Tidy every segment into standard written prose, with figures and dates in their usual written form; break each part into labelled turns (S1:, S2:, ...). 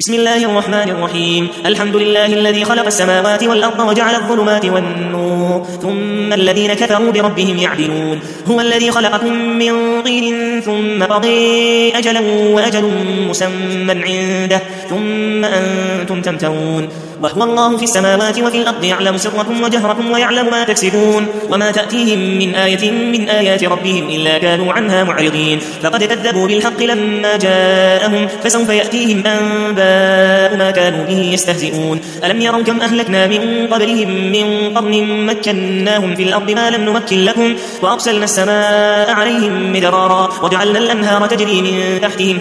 S1: بسم الله الرحمن الرحيم. الحمد لله الذي خلق السماوات والأرض وجعل الظلمات والنور ثم الذين كفروا بربهم يعدلون. هو الذي خلقكم من طين ثم قضى أجلا وأجل مسمى عنده ثم أنتم تمترون. وهو الله في السماوات وفي الأرض يعلم سركم وجهركم ويعلم ما تكسبون وما تأتيهم من آية من آيات ربهم إلا كانوا عنها معرضين. فقد كذبوا بالحق لما جاءهم فسوف يأتيهم أنباء ما كانوا به يستهزئون. ألم يروا كم أهلكنا من قبلهم من قرن مكناهم في الأرض ما لم نمكن لكم وأرسلنا السماء عليهم مدرارا وجعلنا الأنهار تجري من تحتهم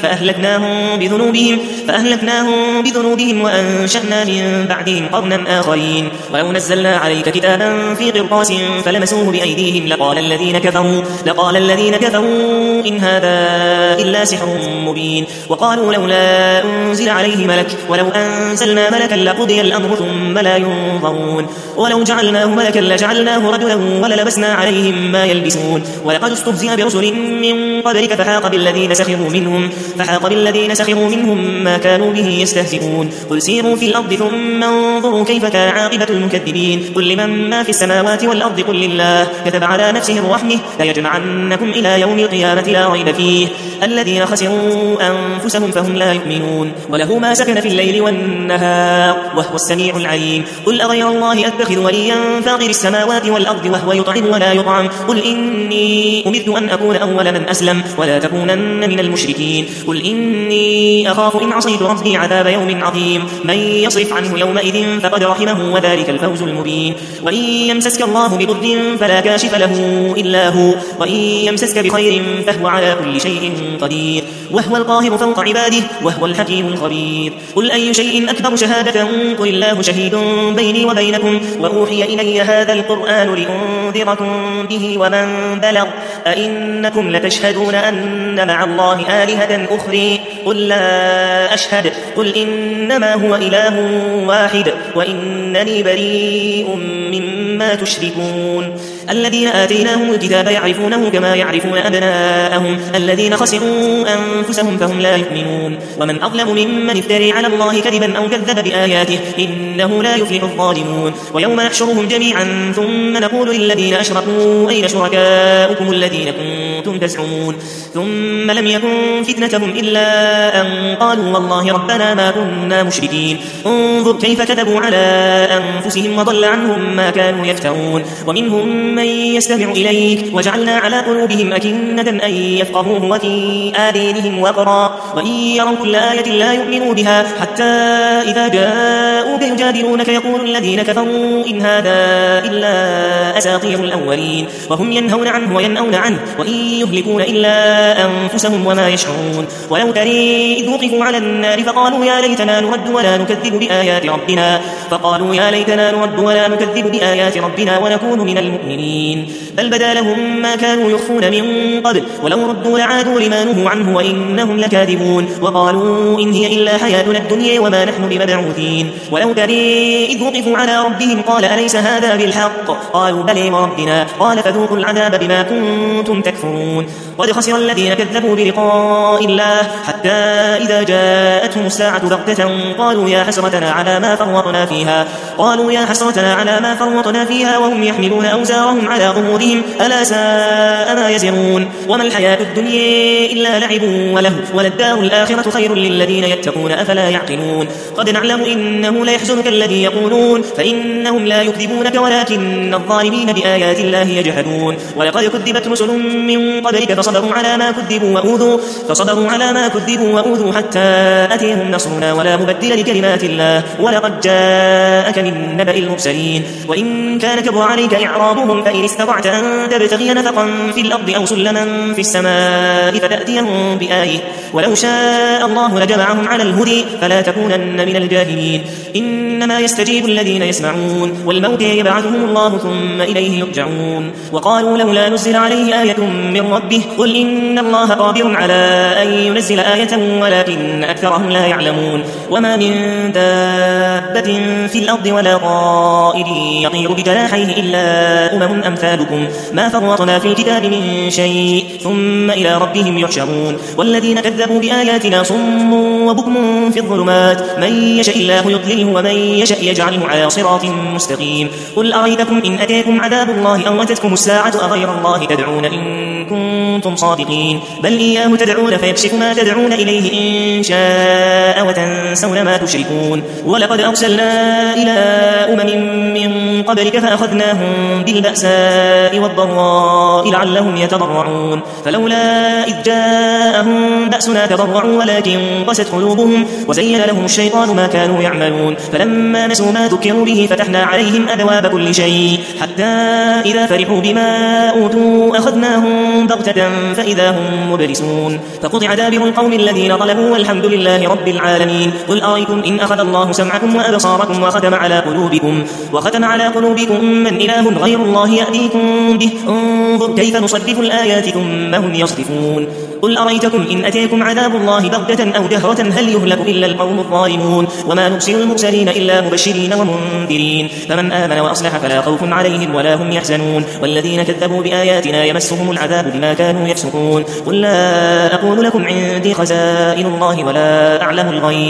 S1: فأهلكناهم بذنوبهم وأنشأنا من بعدهم قرنا آخرين. ولو نزلنا عليك كتابا في قرطاس فلمسوه بأيديهم لقال الذين كفروا إن هذا إلا سحر مبين. وقالوا لولا أنزل عليه ملك ولو أنزلنا ملكا لقضي الأمر ثم لا ينظرون. ولو جعلناه ملكا لجعلناه رجلا وللبسنا عليهم ما يلبسون. ولقد استهزئ برسل من قبلك فحاق بالذين سخروا منهم ما كانوا به يستهزئون. قل سيروا في الأرض ثم انظروا كيف كان عاقبة المكذبين. قل لمن ما في السماوات والأرض قل لله كتب على نفسه الرحمة ليجمعنكم إلى يوم القيامة لا ريب فيه الذين خسروا أنفسهم فهم لا يؤمنون. وله ما سكن في الليل والنهار وهو السميع العليم. قل أغير الله أتخذ وليا فاطر السماوات والأرض وهو يطعم ولا يطعم. قل إني أمرت أن أكون أول من أسلم ولا تكونن من المشركين. قل إني أخاف إن عصيت ربي عذاب يوم عظيم. من يصرف عنه يومئذ فقد رحمه وذلك الفوز المبين. وإن يمسسك الله بضر فلا كاشف له إلا هو وإن يمسسك بخير فهو على كل شيء قدير وهو القاهر فوق عباده وهو الحكيم الخبير. قل أي شيء أكبر شهادة قل الله شهيد بيني وبينكم وأوحي إلي هذا القرآن لأنذركم به ومن بلغ أئنكم لتشهدون أن مع الله آلهة أخرى قل لا أشهد قل إنما هو إله واحد وإنني بريء مما تشركون. الذين آتيناهم الكتاب يعرفونه كما يعرفون أبناءهم الذين خسروا أنفسهم فهم لا يؤمنون. ومن أظلم ممن افتري على الله كذبا أو كذب بآياته إنه لا يفلح الظالمون. ويوم نحشرهم جميعا ثم نقول للذين أشركوا أين شركاؤكم الذين كنتم تزعمون ثم لم يكن فتنتهم إلا أن قالوا والله ربنا ما كنا مشركين. انظر كيف كذبوا على أنفسهم وضل عنهم ما كانوا يفترون. ومنهم من يستمع إليك وجعلنا على قلوبهم أكنة أن يفقهوه وفي آذانهم وقرا وإن يروا كل آية لا يؤمنوا بها حتى إذا جاءوك يجادلونك يقول الذين كفروا إن هذا إلا أساطير الأولين وهم ينهون عنه وينأون عنه وإن يهلكون إلا أنفسهم وما يشعرون. ولو ترى إذ وقفوا على النار فقالوا يا ليتنا نرد ولا نكذب بآيات ربنا ونكون من المؤمنين بل بدا لهم ما كانوا يخفون من قبل ولو ردوا لعادوا لما نهوا عنه وإنهم لكاذبون. وقالوا إن هي إلا حياتنا الدنيا وما نحن بمبعوثين. ولو ترى إذ وقفوا على ربهم قال أليس هذا بالحق قالوا بلى وربنا قال فذوقوا العذاب بما كنتم تكفرون. قد خسر الذين كذبوا بلقاء الله حتى إذا جاءتهم الساعة بغتة قالوا يا حسرتنا على ما فرطنا فيها وهم يحملون أوزارهم على ظهورهم ألا ساء ما يزرون. وما الحياة الدنيا إلا لعب وله وللدار الآخرة خير للذين يتقون أفلا يعقلون. قد نعلم إنه لا يحزنك الذي يقولون فإنهم لا يكذبونك ولكن الظالمين بآيات الله يجحدون. ولقد كذبت رسل من قبلك فصبروا على ما كذبوا وأوذوا حتى أتيهم نصرنا ولا مبدل لكلمات الله ولقد جاءك من نبأ المرسلين. وإن كان كبر عليك إعراضهم فإن استطعت أن تبتغي نفقا في الأرض أو سلما في السماء فتأتيهم بآية ولو شاء الله لجمعهم على الهدى فلا تكونن من الجاهلين. إنما يستجيب الذين يسمعون والموتى يبعثهم الله ثم إليه يرجعون. وقالوا لولا نزل عليه آية من ربه قل إن الله قادر على أن ينزل آية ولكن أكثرهم لا يعلمون وما من دابة في الأرض ولا طائر يطير بجناحيه إلا أمم أمثالكم ما فرطنا في الكتاب من شيء ثم إلى ربهم يحشرون والذين كذبوا بآياتنا صم وبكم في الظلمات من يشاء الله يضلله ومن يشاء يجعله على صراط مستقيم قل أرأيتكم إن أتاكم عذاب الله أو أتتكم الساعة أغير الله تدعون إن كنتم صادقين بل إياه تدعون فيكشف ما تدعون إليه إن شاء وتنسون ما تشركون ولقد أرسلنا إلى من قبلك فأخذناهم بالبأساء والضراء لعلهم يتضرعون فلولا إذ جاءهم بأسنا تضرعوا ولكن قست قلوبهم وزين لهم الشيطان ما كانوا يعملون فلما نسوا ما ذكروا به فتحنا عليهم أبواب كل شيء حتى إذا فرحوا بما أوتوا أخذناهم بغتة فإذا هم مبلسون فقطع دابر القوم الذين ظلموا والحمد لله رب العالمين قل أرأيتم إن أخذ الله سمعكم وأبصاركم وختم على قلوبكم من إله غير الله يأتيكم به انظر كيف نصرف الآيات ثم هم يصدفون قل أرأيتكم إن أتيكم عذاب الله بغتة أو جهرة هل يهلك إلا القوم الظالمون وما نرسل المرسلين إلا مبشرين ومنذرين فمن آمن وأصلح فلا خوف عليهم ولا هم يحزنون والذين كذبوا بآياتنا يمسهم العذاب بما كانوا يفسقون قل لا أقول لكم عندي خزائن الله ولا أعلم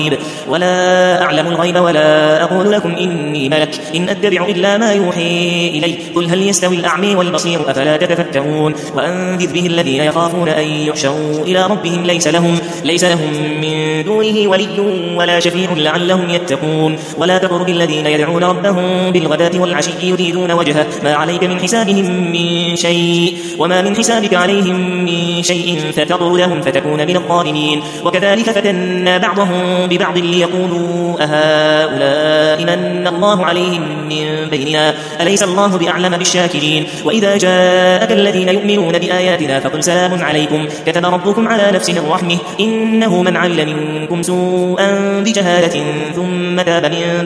S1: الغيب ولا أقول لكم إني ملك إن أتبع إلا ما يوحي إلي قل هل يستوي الأعمى والبصير أفلا تتفكرون وأنذر به الذين يخافون أن يحشروا إلى ربهم ليس لهم من دونه ولي ولا شفيع لعلهم يتقون ولا تطرد الذين يدعون ربهم بالغداة والعشي يريدون وجهه ما عليك من حسابهم من شيء وما من حسابك عليهم من شيء فتطردهم فتكون من الظالمين وكذلك فتنا بعضهم ببعض ليقولوا أهؤلاء من الله عليهم من بيننا أليس الله بأعلم بالشاكرين وإذا جاءك الذين يؤمنون بآياتنا فقل سلام عليكم كتب ربكم على نفسه الرحمة إنه من عمل منكم سوءا بجهالة ثم تاب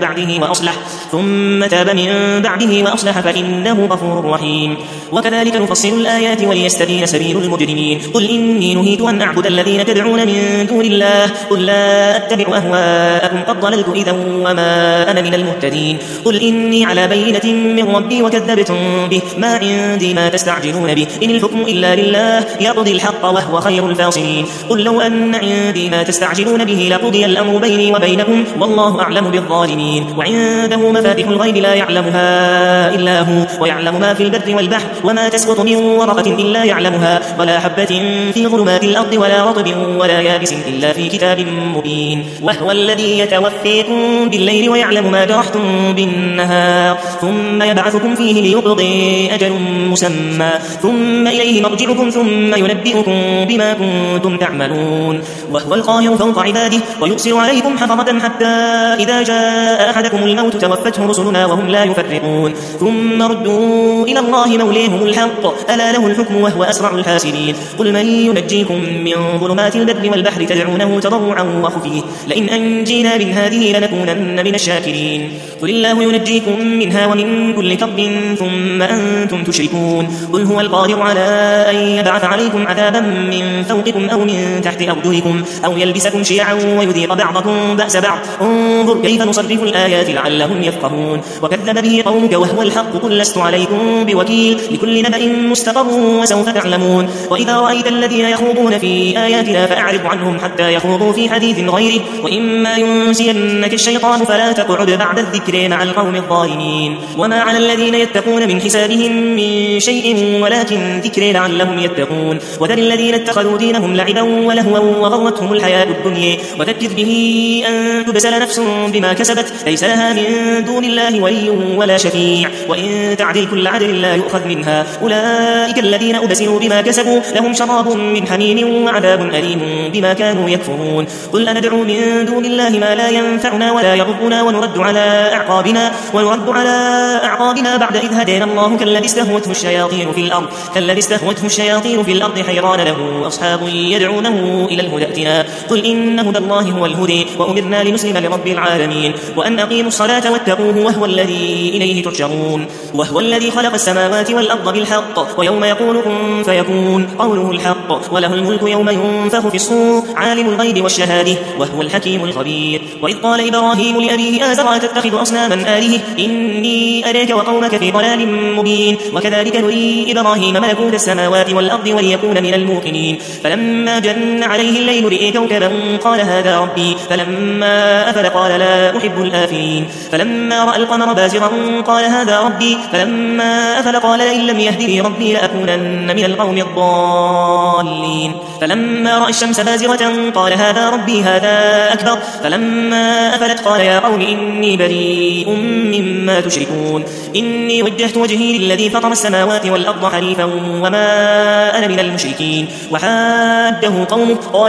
S1: من بعده وأصلح فإنه غفور رحيم وكذلك نفصل الآيات وليستبين سبيل المجرمين قل إني نهيت أن أعبد الذين تدعون من دون الله قل لا أتبع أهواءكم قد ضللت إذا وما أنا من المهتدين قل إني على بينة من ربي وكذبتم به ما عندي ما تستعجلون به إن الحكم إلا لله يقضي الحق وهو خير الفاصلين قل لو أن عندي ما تستعجلون به لقضي الأمر بيني وبينكم والله أعلم بالظالمين وعنده مفاتح الغيب لا يعلمها إلا هو ويعلم ما في البر والبحر وما تسقط من ورقة إلا يعلمها ولا حبة في ظلمات الأرض ولا رطب ولا يابس إلا في كتاب مبين وهو الذي يتوفيكم بالليل ويعلم ما جرحتم بالنهار ثم يبعثكم فيه ليقضي أجل مسمى ثم إليه مرجعكم ثم ينبئكم بما كنتم تعملون وهو القاهر فوق عباده ويرسل عليكم حفظة حتى إذا جاء أحدكم الموت توفته رسلنا وهم لا يفرقون ثم ردوا إلى الله موليهم الحق ألا له الحكم وهو أسرع الحاسبين قل من ينجيكم من ظلمات البر والبحر تدعونه تضرعا وخفيه لئن أنجينا من هذه لنكونن من الشاكرين قل الله ينجيكم منها ومن كل كرب ثم أنتم تشركون قل هو القادر على أن يبعث عليكم عذابا من فوقكم أو من تحت أرجلكم أو يلبسكم شيعا ويذيق بعضكم بأس بعض انظر كيف نصرف الآيات لعلهم يفقهون وكذب به قومك وهو الحق قل لست عليكم بوكيل لكل نبأ مستقر وسوف تعلمون وإذا رأيت الذين يخوضون في آياتنا فأعرض عنهم حتى يخوضوا في حديث غيره وإما ينسينك الشيطان فلا تقعد بعد الذكر مع القوم الظالمين وما على الذين يتقون من حسابهم من شيء ولكن ذكر لعلهم يتقون وذل الذين اتخذوا دينهم لعبا ولهوا وغرتهم الحياة الدنيا وذكر به أن تبسل نفس بما كسبت ليس لها من دون الله ولي ولا شفيع وإن تعدل كل عدل لا يؤخذ منها أولئك الذين أبسلوا بما كسبوا لهم شراب من حميم وعذاب أليم بما كانوا يكفرون قل أندعو من دون الله ما لا ينفعنا ولا يضرنا ونرد على أعقابنا بعد إذ هدينا الله كالذي استهوته الشياطين في الأرض حيران له أصحاب يدعونه إلى الهدى ائتنا قل إن هدى الله هو الهدي وأمرنا لنسلم لرب العالمين وأن أقيموا الصلاة واتقوا فاتقوه وهو الذي إليه تحشرون. وهو الذي خلق السماوات والأرض بالحق ويوم يقول كن فيكون قوله الحق وله الملك يوم ينفخ في الصور عالم الغيب والشهادة وهو الحكيم الخبير. وإذ قال إبراهيم لأبيه آزر أتتخذ أصناما آلهة إني أراك وقومك في ضلال مبين. وكذلك نري إبراهيم ملكوت السماوات والأرض وليكون من الموقنين. فلما جن عليه الليل رئي كوكبا قال هذا ربي فلما أفل قال لا أحب الآفلين. فلما رأى القمر بازغا قال هذا ربي فلما أفل قال لئن لم يهدني ربي لأكونن من القوم الضالين. فلما رأى الشمس بازغة قال هذا ربي هذا أكبر فلما أفلت قال يا قوم إني بريء مما تشركون إني وجهت وجهي للذي فطر السماوات والأرض حنيفا وما أنا من المشركين. وحاده قومه قال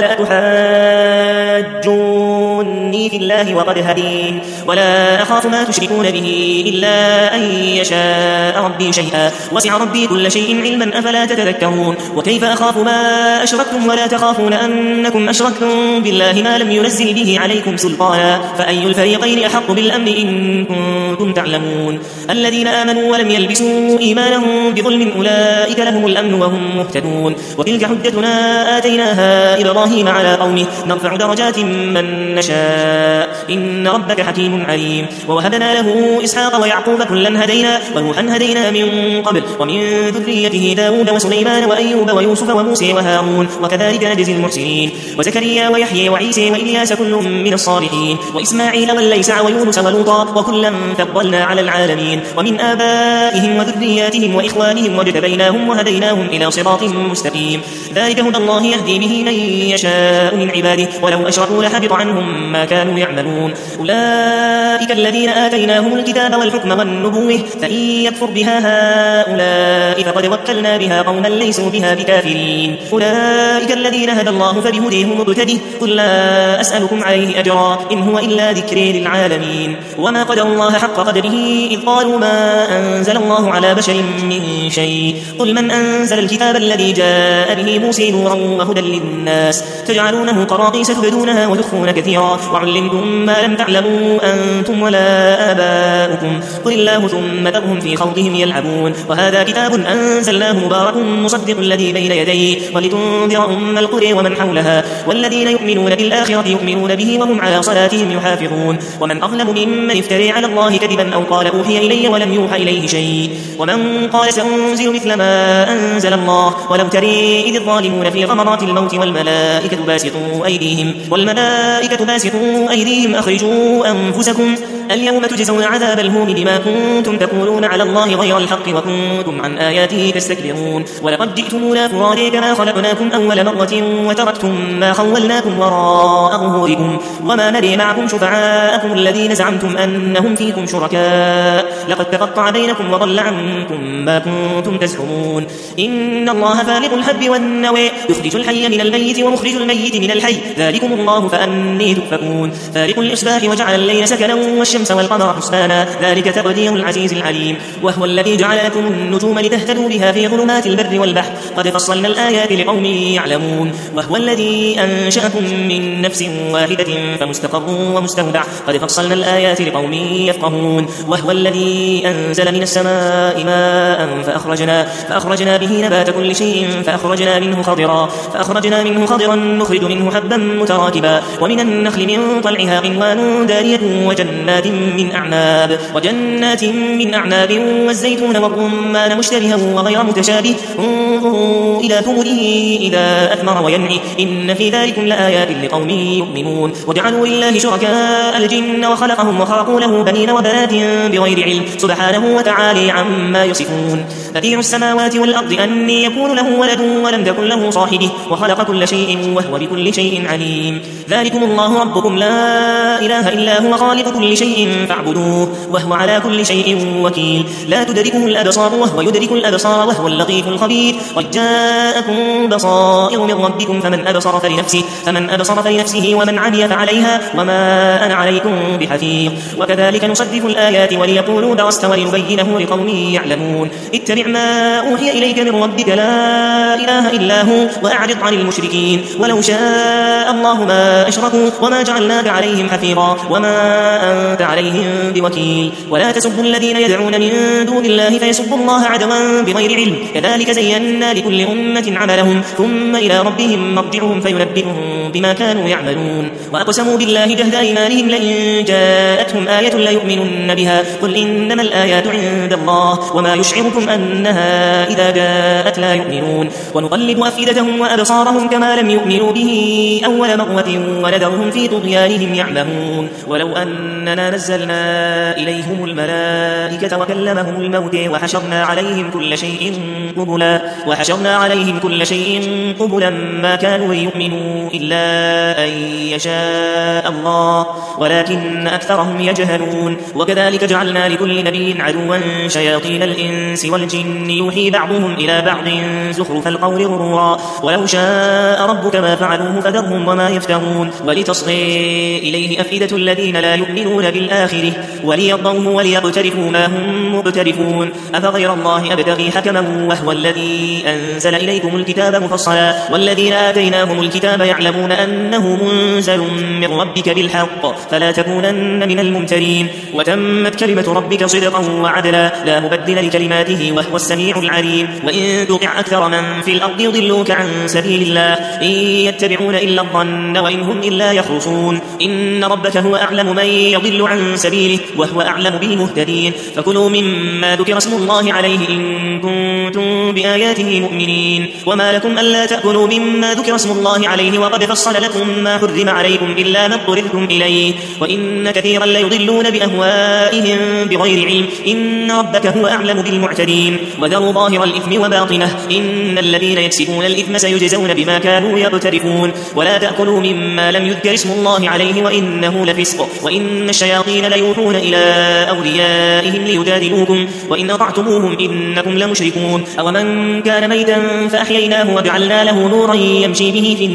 S1: أتحاجوني في الله وقد هدين ولا أخاف ما تشركون به إلا أن يشاء ربي شيئا وسع ربي كل شيء علما أفلا تتذكرون. وكيف أخاف ما أشركتم ولا تخافون أنكم أشركتم بالله ما لم ينزل به عليكم سلطانا فأي الفريقين أحق بالأمن إن كنتم تعلمون. الذين آمنوا ولم يلبسوا إيمانهم بظلم أولئك لهم الأمن وهم مهتدون. وتلك حجتنا آتيناها إبراهيم على قومه نرفع درجات من نشاء إن ربك حكيم عليم. ووهبنا له إسحاق ويعقوب كلا هدينا ونوحا هدينا من قبل ومن ذريته داود وسليمان وأيوب ويوسف وموسى وهارون وكذلك نجزي المحسنين. وزكريا ويحيى وعيسى وإلياس كل من الصالحين وإسماعيل والليسع ويونس ولوطا وكلا فضلنا على العالمين. ومن آبائهم وذرياتهم وإخوانهم واجتبيناهم وهديناهم إلى صراط مستقيم. ذلك هدى الله يهدي به من يشاء من عباده ولو أشركوا لحبط عنهم ما كانوا يعملون. أولئك الذين آتيناهم الكتاب والحكم والنبوة فإن يكفر بها هؤلاء فقد وكلنا بها قوما ليسوا بها بكافرين. أولئك الذين هدى الله فبهديه مقتده قل لا أسألكم عليه أجرا إن هو إلا ذكر للعالمين. وما قدر الله حق قدره إذ قالوا ما أنزل الله على بشر من شيء قل من أنزل الكتاب الذي جاء به موسى نورا وهدى للناس تجعلونه قراطيس تبدونها وتخفون كثيرا وعلمتم ما لم تعلموا أنتم ولا آباؤكم قل الله ثم ذرهم في خوضهم يلعبون. وهذا كتاب أنزلناه مبارك مصدق الذي بين يديه ولتنذر أم القرى ومن حولها والذين يؤمنون بالآخرة يؤمنون به وهم على صلاتهم يحافظون. ومن أظلم ممن افترى على الله كذبا أو قال أوحي إلي ولم يوحى إليه شيء ومن قال سأنزل مثل ما أنزل الله ولو ترى إذ الظالمون في غمرات الموت والملائكة باسطوا أيديهم أخرجوا أنفسكم اليوم تجزون عذاب الهون بما كنتم تقولون على الله غير الحق وكنتم عن آياته تستكبرون. ولقد جئتمونا فرادى كما خلقناكم أول مرة وتركتم ما خولناكم وراء ظهوركم وما نري معكم شفعاءكم الذين زعمتم أنهم فيكم شركاء لقد تقطع بينكم وضل عنكم ما كنتم تزعمون. إن الله فالق الحب والنوى يخرج الحي من الميت ومخرج الميت من الحي ذلكم الله فأني تؤفكون. فالق الإصباح وجعل الليل سكنا والشمس والقمر حسبانا ذلك تقدير العزيز العليم. وهو الذي جعل لكم النجوم لتهتدوا بها في ظلمات البر والبحر قد فصلنا الآيات لقوم يعلمون. وهو الذي أنشأكم من نفس واحدة فمستقر ومستودع قد فصلنا الآيات لقوم يفقهون. وهو الذي أنزل من السماء ماء فأخرجنا به نبات كل شيء فأخرجنا منه خضرا نخرج منه حبا متراكبا ومن النخل من طلعها قنوان دانية وجنات من أعناب والزيتون والرمان مشتبها وغير متشابه انظروا إلى ثمره إذا أثمر وينعي إن في ذلكم لآيات لقوم يؤمنون. وجعلوا لله شركاء الجن وخلقهم وخرقوا له بنين وبنات بغير علم سبحانه وتعالى عما يصفون. بديع السماوات والأرض أني يكون له ولد ولم تكن له صاحبه وخلق كل شيء وهو بكل شيء عليم. ذلكم الله ربكم لا إله إلا هو خالق كل شيء فاعبدوه وهو على كل شيء وكيل. لا تدركه الأبصار وهو يدرك الأبصار وهو اللطيف الخبير. قد جاءكم بصائر من ربكم فمن أبصر فلنفسه ومن عمي فعليها وما أنا عليكم بحفيظ. وكذلك نصدف الآيات وليقولوا درست ولنبينه لقوم يعلمون. اتبع ما أوحي إليك من ربك لا إله إلا هو وأعرض عن المشركين ولو شاء الله ما أشركوا وما جعلناك عليهم حفيظا وما أنت عليهم بوكيل. ولا تسبوا الذين يدعون من دون الله فيسبوا الله عدوا بغير علم، كذلك زينا لكل أمة عملهم ثم إلى ربهم مرجعهم فينبئهم بما كانوا يعملون. وأقسموا بالله جهد أيمانهم لئن جاءتهم آية ليؤمنن بها قل إنما الآيات عند الله وما يشعركم أنها إذا جاءت لا يؤمنون. ونقلب أفئدتهم وأبصارهم كما لم يؤمنوا به أول مرة ونذرهم في طغيانهم يعمهون. ولو أننا نزلنا إليهم الملائكة وكلمهم الموت وحشرنا عليهم كل شيء قبلا ما كانوا يؤمنوا إلا أن يشاء الله ولكن أكثرهم يجهلون. وكذلك جعلنا لكل نبي عدوا شياطين الإنس والجن يوحي بعضهم إلى بعض زخرف القول غرورا ولو شاء ربك ما فعلوه فذرهم وما يفترون. ولتصغي إليه أفئدة الذين لا يؤمنون بالآخرة وليرضوه وليقترفوا ما هم مقترفون. أفغير الله أبتغي حكما وهو الذي أنزل إليكم الكتاب مفصلا والذين آتيناهم الكتاب يعلمون أنه منزل من ربك بالحق فلا تكونن من الممترين. وتمت كلمة ربك صدقا وعدلا لا مبدل لكلماته وهو السميع العليم. وإن تطع أكثر من في الأرض يضلوك عن سبيل الله إن يتبعون إلا الظن وإن هم إلا يخرصون. إن ربك هو أعلم من يضل عن سبيله وهو أعلم بالمهتدين. فكلوا مما ذكر اسم الله عليه إن كنتم بآياته مؤمنين. وما لكم ألا تأكلوا مما ذكر اسم الله عليه وقد فصل لكم ما حرم عليكم إلا ما اضطررتم إليه وإن كثيرا ليضلون بأهوائهم بغير علم إن ربك هو أعلم بالمعتدين. وذروا ظاهر الإثم وباطنه إن الذين يكسبون الإثم سيجزون بما كانوا يقترفون. ولا تأكلوا مما لم يذكر اسم الله عليه وإنه لفسق وإن الشياطين ليوحون إلى أوليائهم ليجادلوكم وإن أطعتموهم إنكم لمشركون. أو من كان ميتا فأحييناه وجعلنا له نورا يمشي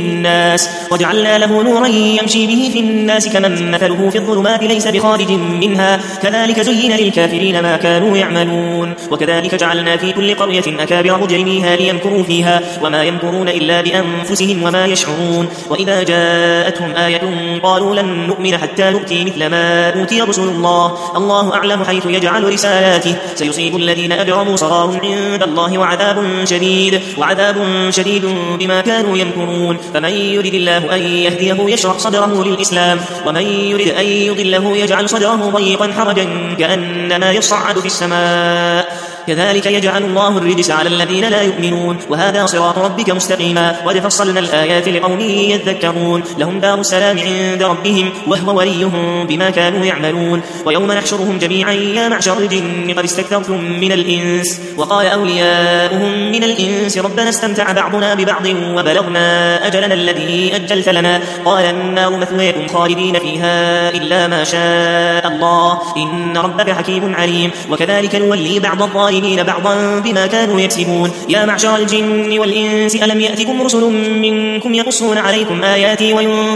S1: به في الناس كمن مثله في الظلمات ليس بخارج منها كذلك زين للكافرين ما كانوا يعملون. وكذلك جعلنا في كل قرية أكابر مجرميها ليمكروا فيها وما يمكرون إلا بأنفسهم وما يشعرون. وإذا جاءتهم آية قالوا لن نؤمن حتى نؤتي مثل ما أوتي رسل الله أعلم حيث يجعل رسالاته سيصيب الذين أجرموا صغار عند الله وعذاب شديد بما كانوا يمكرون. فمن يرد الله أن يهديه يشرح صدره للإسلام ومن يرد أن يضله يجعل صدره ضيقا حرجا كأنما يصعد في السماء كذلك يجعل الله الرجس على الذين لا يؤمنون. وهذا صراط ربك مستقيما قد فصلنا الآيات لقوم يذكرون. لهم دار السلام عند ربهم وهو وليهم بما كانوا يعملون. ويوم نحشرهم جميعا يا معشر الجن قد استكثرتم من الإنس وقال أولياؤهم من الإنس ربنا استمتع بعضنا ببعض وبلغنا أجلنا الذي أجلت لنا قال النار مثويكم خالدين فيها إلا ما شاء الله إن ربك حكيم عليم. وكذلك نولي بعض الظالمين بعضا بما كانوا يكسبون. يا معشر الجن والإنس ألم يأتكم رسل منكم يقصون عليكم آياتي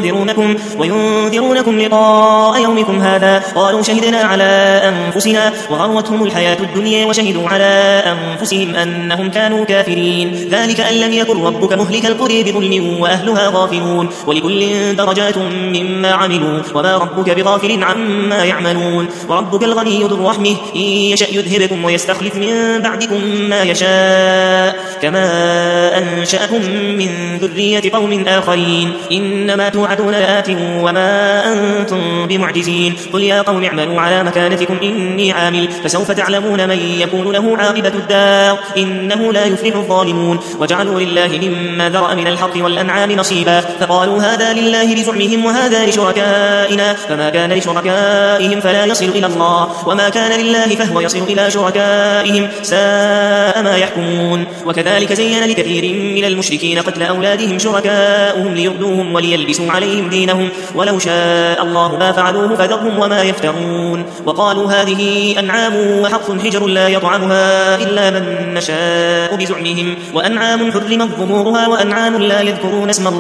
S1: وينذرونكم لقاء يومكم هذا قالوا شهدنا على أنفسنا وغرتهم الحياة الدنيا وشهدوا على أنفسهم أنهم كانوا كافرين. ذلك أن لم يكن ربك مهلك القرى بظلم وأهلها غافلون ولكل درجات مما عملوا وما ربك بغافل عما يعملون. وربك الغني ذو الرحمة إن يشأ يذهبكم ويستخلف من بعدكم ما يشاء كما أنشأكم من ذرية قوم آخرين إنما توعدون لآت وما أنتم بمعجزين. قل يا قوم اعملوا على مكانتكم إني عامل فسوف تعلمون من يكون له عاقبة الدار إنه لا يفلح الظالمون. وجعلوا لله مما ذرأ من الحق والأنعام نصيبا فقالوا هذا لله بزعمهم وهذا لشركائنا فما كان لشركائهم فلا يصل إلى الله وما كان لله فهو يصل إلى شركائهم ساء ما يحكمون. وكذلك زين لكثير من المشركين قتل أولادهم شركاؤهم ليردوهم وليلبسوا عليهم دينهم ولو شاء الله ما فعلوه فذرهم وما يفترون. وقالوا هذه أنعام وحرث حجر لا يطعمها إلا من نشاء بزعمهم وأنعام حرمت ظهورها وأنعام لا يذكرون اسم الله عليها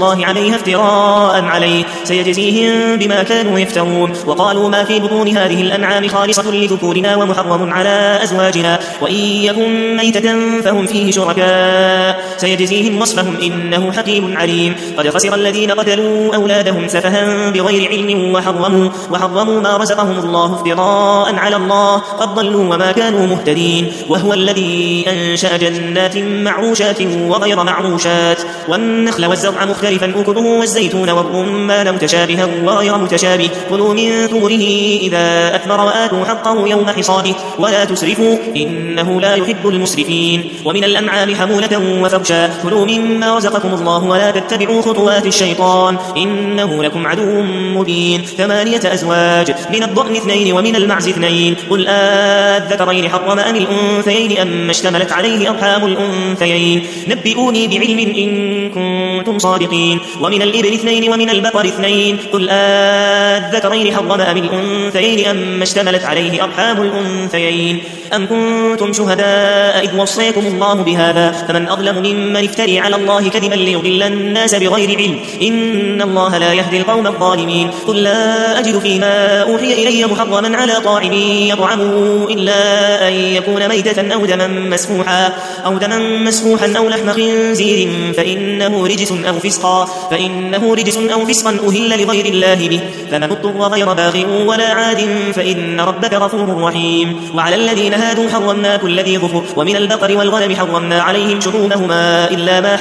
S1: عليها افتراء عليه سيجزيهم بما كانوا يفترون. وقالوا ما في بطون هذه الأنعام خالصة لذكورنا ومحرم على أزواجنا وإن يكن ميتة فهم فيه شركاء سيجزيهم وصفهم إنه حكيم عليم. قد خسر الذين قتلوا أولادهم سفها بغير علم وحرموا ما رزقهم الله افتراء على الله قد ضلوا وما كانوا مهتدين. وهو الذي أنشأ جنات معروشات وغير معروشات والنخل والزرع مختلفا أكله والزيتون والرمان متشابها وغير متشابه كلوا من ثمره إذا أثمر وآتوا حقه يوم حصاده ولا تسرفوا إنه لا يحب المسرفين. ومن الأنعام حمولة وفرشا كلوا مما رزقكم الله ولا تتبعوا خطوات الشيطان إنه لكم عدو مبين. 8 أزواج من الضأن 2 ومن المعز 2 قل الذكرين حرم أم الأنثيين أم اشتملت عليه أرحام الأنثيين نبئوني بعلم إن كنتم صادقين. ومن الإبل 2 ومن البقر 2 قل الذكرين حرم أم الأنثيين أم اشتملت عليه أرحام الأنثيين أم كنتم شهداء إذ وصيكم الله بهذا فمن أظلم ممن افتري على الله كذبا ليضل الناس بغير علم إن الله لا يهدي القوم الظالمين. قل لا أجد فيما أوحي إلي محرما على طاعم يطعمه إلا أن يكون ميتة أو دما مسفوحا أو لحم خنزير فإنه رجس أو فسقا أهل لغير الله به فمن اضطر غير باغ ولا عاد فإن ربك غفور رحيم. وعلى الذين هادوا حرمنا كل ذي ظفر ومن البقر والغنم حرمنا عليهم شحومهما إلا ما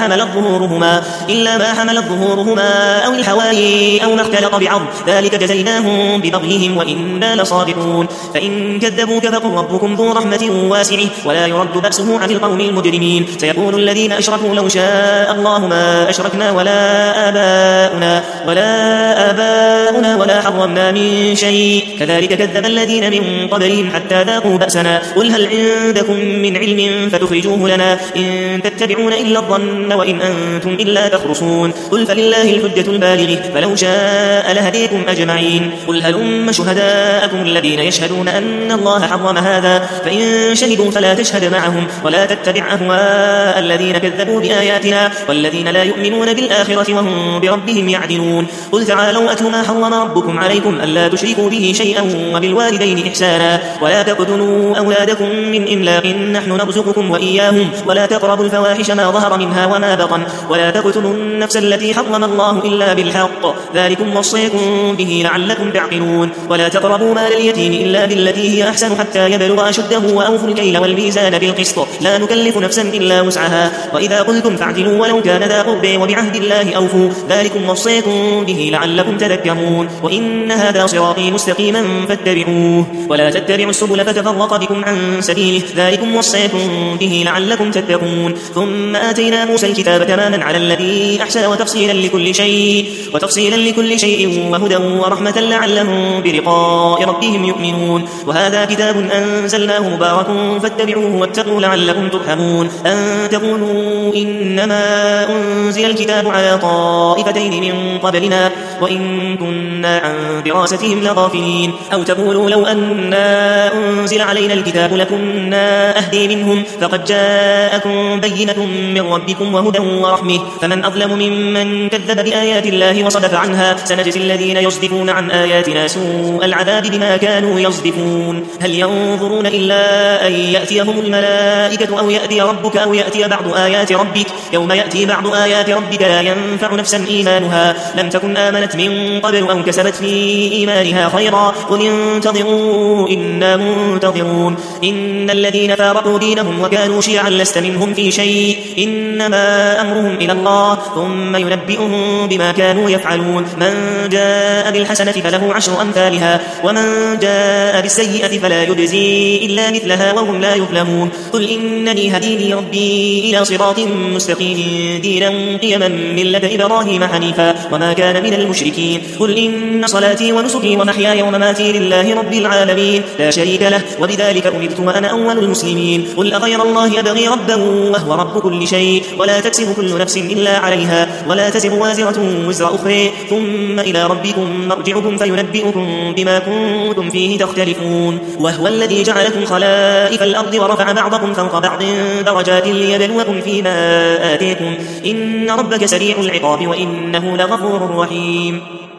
S1: حملت ظهورهما أو الحواي أو ما اختلط بعظم ذلك جزيناهم ببغيهم وإنا لصادقون. فإن كذبوك فقل ربكم ذو رحمة واسعة ولا يرد بأسه عن القوم المجرمين. سيقول الذين أشركوا لو شاء الله ما أشركنا ولا آباؤنا ولا حرمنا من شيء كذلك كذب الذين من قبلهم حتى ذاقوا بأسنا. قل هل عندكم من علم فتخرجوه لنا إن تتبعون إلا الظن وإن أنتم إلا تخرصون. قل فلله الحجة البالغة فلو شاء لهديكم أجمعين. قل هلم شهداءكم الذين يشهدون أن الله حرم هذا فإن شهدوا فلا تشهد معهم ولا تتبع أهواء الذين كذبوا بآياتنا والذين لا يؤمنون بالآخرة وهم بربهم يعدلون. قل تعالوا أتل ما حرم ربكم عليكم ألا تشركوا به شيئا وبالوالدين إحسانا ولا تقتلوا أولادكم من إملاق نحن نرزقكم وإياهم ولا تقربوا الفواحش ما ظهر منها وما بطن ولا تقتلوا النفس التي حرم الله إلا بالحق ذلكم وصيكم به لعلكم تعقلون. ولا تقربوا مال اليتيم إلا بالتي هي أحسن حتى يبلغ أشده وأوفوا الكيل والميزان بالقسط لا نكلف نفسا إلا وسعها وإذا قلتم فاعدلوا ولو كان ذا قربى وبعهد الله أوفوا ذلكم وصيكم به لعلكم تذكرون. وإن هذا صراطي مستقيما فاتبعوه ولا تتبعوا السبل فتفرق بكم عن سبيله ذلكم وصيكم به لعلكم تتقون. ثم آتينا موسى الكتاب تماما على الذي أحسن وتفصيلا لكل شيء وهدى ورحمة لعلهم بلقاء ربهم يؤمنون. وهذا كتاب أنزلناه مبارك فاتبعوه واتقوا لعلكم ترحمون. أن تقولوا إنما أنزل الكتاب على طائفتين من قبلنا وإن كنا عن دراستهم لغافلين أو تقولوا لو أنا أنزل علينا الكتاب لكنا أهدي منهم فقد جاءكم بينة من ربكم وهدى ورحمة فمن أظلم ممن كذب بآيات الله وصدف عنها سنجزي الذين يصدفون عن آياتنا سوء العذاب بما كانوا يصدفون. هل ينظرون إلا أن يأتيهم الملائكة أو يأتي ربك أو يأتي بعض آيات ربك يوم يأتي بعض آيات ربك لا ينفع نفسا إيمانها لم تكن آمنت من قبل أو كسبت في إيمانها خيرا قل انتظروا إنا منتظرون. إن الذين فارقوا دينهم وكانوا شيعا لست منهم في شيء إنما أمرهم إلى الله ثم ينبئهم بما كانوا يفعلون. من جاء بالحسنة فله 10 أمثالها ومن جاء بالسيئة فلا يجزي إلا مثلها وهم لا يظلمون. قل إنني هديني ربي إلى صراط مستقيم دينا قيما ملة إبراهيم حنيفا وما كان من المشركين. قل إن صلاتي ونسكي ومحياي ومماتي لله رب العالمين لا شريك له وبذلك أمرت وأنا أول المسلمين. قل أغير الله أبغي ربا وهو رب كل شيء ولا تكسب كل نفس إلا عليها ولا تزر وازرة وزر أخرى ثم إلى ربكم مرجعكم فينبئكم بما كنتم فيه تختلفون. وهو الذي جعلكم خلائف الأرض ورفع بعضكم فوق بعض درجات ليبلوكم فيما آتيكم إن ربك سريع العقاب العقاب وإنه لغفور رحيم.